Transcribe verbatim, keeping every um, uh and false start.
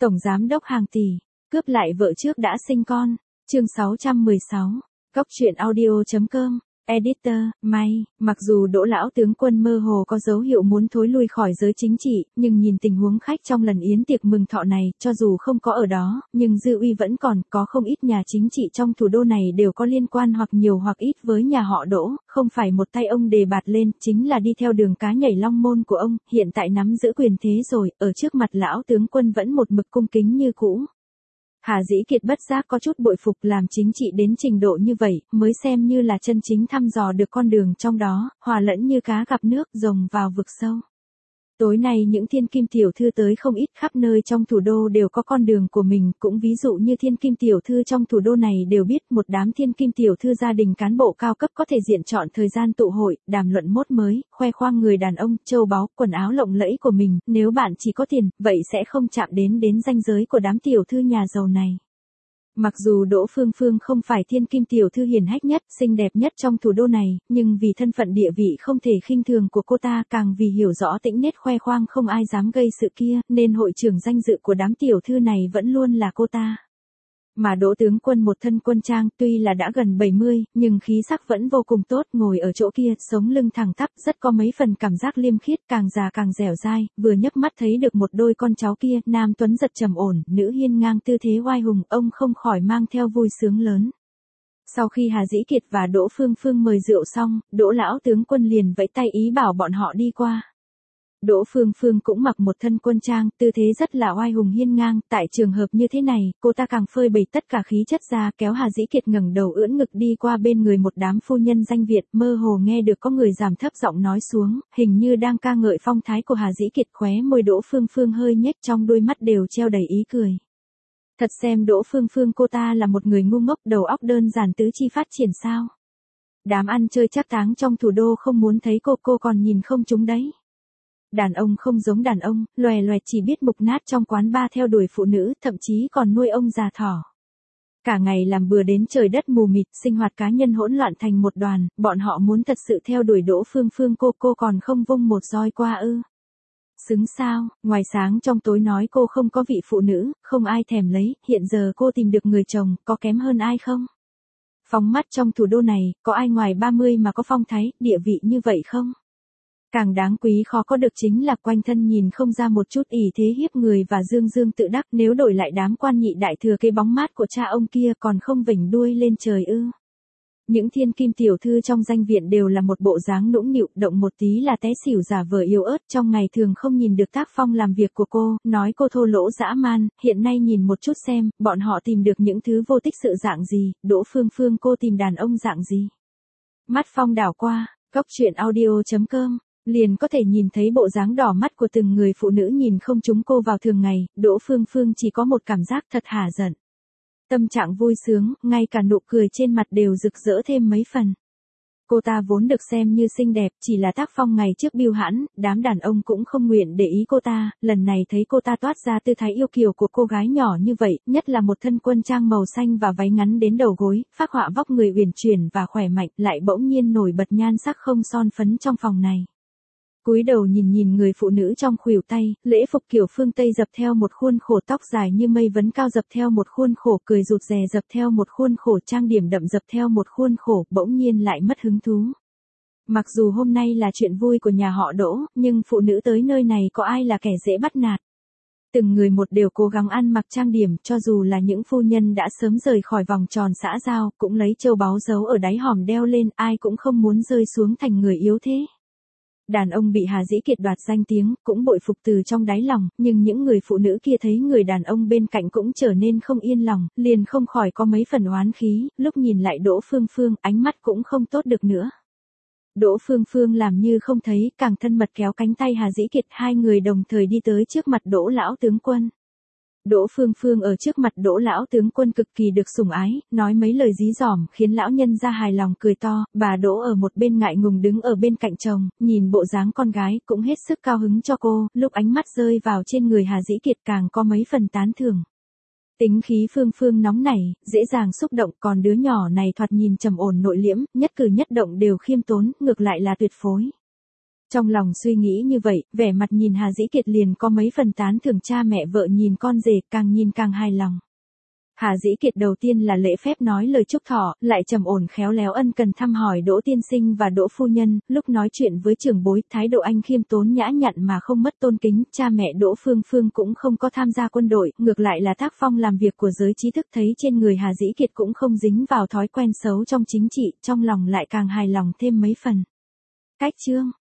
Tổng giám đốc hàng tỷ, cướp lại vợ trước đã sinh con. Chương sáu trăm mười sáu. Cóc truyện audio chấm com. Editor, may, mặc dù Đỗ lão tướng quân mơ hồ có dấu hiệu muốn thối lui khỏi giới chính trị, nhưng nhìn tình huống khách trong lần yến tiệc mừng thọ này, cho dù không có ở đó, nhưng dư uy vẫn còn, có không ít nhà chính trị trong thủ đô này đều có liên quan hoặc nhiều hoặc ít với nhà họ Đỗ, không phải một tay ông đề bạt lên, chính là đi theo đường cá nhảy long môn của ông, hiện tại nắm giữ quyền thế rồi, ở trước mặt lão tướng quân vẫn một mực cung kính như cũ. Hà Dĩ Kiệt bất giác có chút bội phục, làm chính trị đến trình độ như vậy, mới xem như là chân chính thăm dò được con đường trong đó, hòa lẫn như cá gặp nước, rồng vào vực sâu. Tối nay những thiên kim tiểu thư tới không ít, khắp nơi trong thủ đô đều có con đường của mình, cũng ví dụ như thiên kim tiểu thư trong thủ đô này đều biết một đám thiên kim tiểu thư gia đình cán bộ cao cấp có thể diện chọn thời gian tụ hội, đàm luận mốt mới, khoe khoang người đàn ông, châu báu, quần áo lộng lẫy của mình, nếu bạn chỉ có tiền, vậy sẽ không chạm đến đến ranh giới của đám tiểu thư nhà giàu này. Mặc dù Đỗ Phương Phương không phải thiên kim tiểu thư hiền hách nhất, xinh đẹp nhất trong thủ đô này, nhưng vì thân phận địa vị không thể khinh thường của cô ta, càng vì hiểu rõ tĩnh nết khoe khoang không ai dám gây sự kia, nên hội trưởng danh dự của đám tiểu thư này vẫn luôn là cô ta. Mà Đỗ tướng quân một thân quân trang, tuy là đã gần bảy mươi, nhưng khí sắc vẫn vô cùng tốt, ngồi ở chỗ kia, sống lưng thẳng tắp, rất có mấy phần cảm giác liêm khiết, càng già càng dẻo dai, vừa nhấc mắt thấy được một đôi con cháu kia, nam tuấn giật trầm ổn, nữ hiên ngang tư thế oai hùng, ông không khỏi mang theo vui sướng lớn. Sau khi Hà Dĩ Kiệt và Đỗ Phương Phương mời rượu xong, Đỗ lão tướng quân liền vẫy tay ý bảo bọn họ đi qua. Đỗ Phương Phương cũng mặc một thân quân trang, tư thế rất là oai hùng hiên ngang, tại trường hợp như thế này, cô ta càng phơi bày tất cả khí chất ra, kéo Hà Dĩ Kiệt ngẩng đầu ưỡn ngực đi qua bên người một đám phu nhân danh Việt, mơ hồ nghe được có người giảm thấp giọng nói xuống, hình như đang ca ngợi phong thái của Hà Dĩ Kiệt, khóe môi Đỗ Phương Phương hơi nhếch, trong đôi mắt đều treo đầy ý cười. Thật xem Đỗ Phương Phương cô ta là một người ngu ngốc, đầu óc đơn giản tứ chi phát triển sao? Đám ăn chơi trác táng trong thủ đô không muốn thấy cô, cô còn nhìn không chúng đấy. Đàn ông không giống đàn ông, loè loẹt chỉ biết mục nát trong quán bar theo đuổi phụ nữ, thậm chí còn nuôi ông già thỏ. Cả ngày làm bừa đến trời đất mù mịt, sinh hoạt cá nhân hỗn loạn thành một đoàn, bọn họ muốn thật sự theo đuổi Đỗ Phương Phương cô, cô còn không vung một roi qua ư. Xứng sao, ngoài sáng trong tối nói cô không có vị phụ nữ, không ai thèm lấy, hiện giờ cô tìm được người chồng, có kém hơn ai không? Phóng mắt trong thủ đô này, có ai ngoài ba mươi mà có phong thái, địa vị như vậy không? Càng đáng quý khó có được chính là quanh thân nhìn không ra một chút ỷ thế hiếp người và dương dương tự đắc, nếu đổi lại đám quan nhị đại thừa cái bóng mát của cha ông kia còn không vểnh đuôi lên trời ư. Những thiên kim tiểu thư trong danh viện đều là một bộ dáng nũng nịu, động một tí là té xỉu giả vờ yếu ớt, trong ngày thường không nhìn được tác phong làm việc của cô, nói cô thô lỗ dã man, hiện nay nhìn một chút xem, bọn họ tìm được những thứ vô tích sự dạng gì, Đỗ Phương Phương cô tìm đàn ông dạng gì. Mắt phong đảo qua, cóc truyện audio chấm com. Liền có thể nhìn thấy bộ dáng đỏ mắt của từng người phụ nữ nhìn không trúng cô vào thường ngày, Đỗ Phương Phương chỉ có một cảm giác thật hả giận. Tâm trạng vui sướng, ngay cả nụ cười trên mặt đều rực rỡ thêm mấy phần. Cô ta vốn được xem như xinh đẹp, chỉ là tác phong ngày trước bưu hãn, đám đàn ông cũng không nguyện để ý cô ta, lần này thấy cô ta toát ra tư thái yêu kiều của cô gái nhỏ như vậy, nhất là một thân quân trang màu xanh và váy ngắn đến đầu gối, phác họa vóc người uyển chuyển và khỏe mạnh, lại bỗng nhiên nổi bật nhan sắc không son phấn trong phòng này. Cúi đầu nhìn nhìn người phụ nữ trong khuỷu tay, lễ phục kiểu phương Tây dập theo một khuôn khổ, tóc dài như mây vấn cao dập theo một khuôn khổ, cười rụt rè dập theo một khuôn khổ, trang điểm đậm dập theo một khuôn khổ, bỗng nhiên lại mất hứng thú. Mặc dù hôm nay là chuyện vui của nhà họ Đỗ, nhưng phụ nữ tới nơi này có ai là kẻ dễ bắt nạt. Từng người một đều cố gắng ăn mặc trang điểm, cho dù là những phu nhân đã sớm rời khỏi vòng tròn xã giao, cũng lấy châu báu giấu ở đáy hòm đeo lên, ai cũng không muốn rơi xuống thành người yếu thế. Đàn ông bị Hà Dĩ Kiệt đoạt danh tiếng, cũng bội phục từ trong đáy lòng, nhưng những người phụ nữ kia thấy người đàn ông bên cạnh cũng trở nên không yên lòng, liền không khỏi có mấy phần oán khí, lúc nhìn lại Đỗ Phương Phương, ánh mắt cũng không tốt được nữa. Đỗ Phương Phương làm như không thấy, càng thân mật kéo cánh tay Hà Dĩ Kiệt, hai người đồng thời đi tới trước mặt Đỗ lão tướng quân. Đỗ Phương Phương ở trước mặt Đỗ lão tướng quân cực kỳ được sủng ái, nói mấy lời dí dỏm khiến lão nhân ra hài lòng cười to, bà Đỗ ở một bên ngại ngùng đứng ở bên cạnh chồng, nhìn bộ dáng con gái cũng hết sức cao hứng cho cô, lúc ánh mắt rơi vào trên người Hà Dĩ Kiệt càng có mấy phần tán thưởng. Tính khí Phương Phương nóng nảy, dễ dàng xúc động, còn đứa nhỏ này thoạt nhìn trầm ổn nội liễm, nhất cử nhất động đều khiêm tốn, ngược lại là tuyệt phối. Trong lòng suy nghĩ như vậy, vẻ mặt nhìn Hà Dĩ Kiệt liền có mấy phần tán thưởng cha mẹ vợ nhìn con rể, càng nhìn càng hài lòng. Hà Dĩ Kiệt đầu tiên là lễ phép nói lời chúc thọ, lại trầm ổn khéo léo ân cần thăm hỏi Đỗ tiên sinh và Đỗ phu nhân, lúc nói chuyện với trưởng bối, thái độ anh khiêm tốn nhã nhặn mà không mất tôn kính, cha mẹ Đỗ Phương Phương cũng không có tham gia quân đội, ngược lại là tác phong làm việc của giới trí thức thấy trên người Hà Dĩ Kiệt cũng không dính vào thói quen xấu trong chính trị, trong lòng lại càng hài lòng thêm mấy phần. Cách chương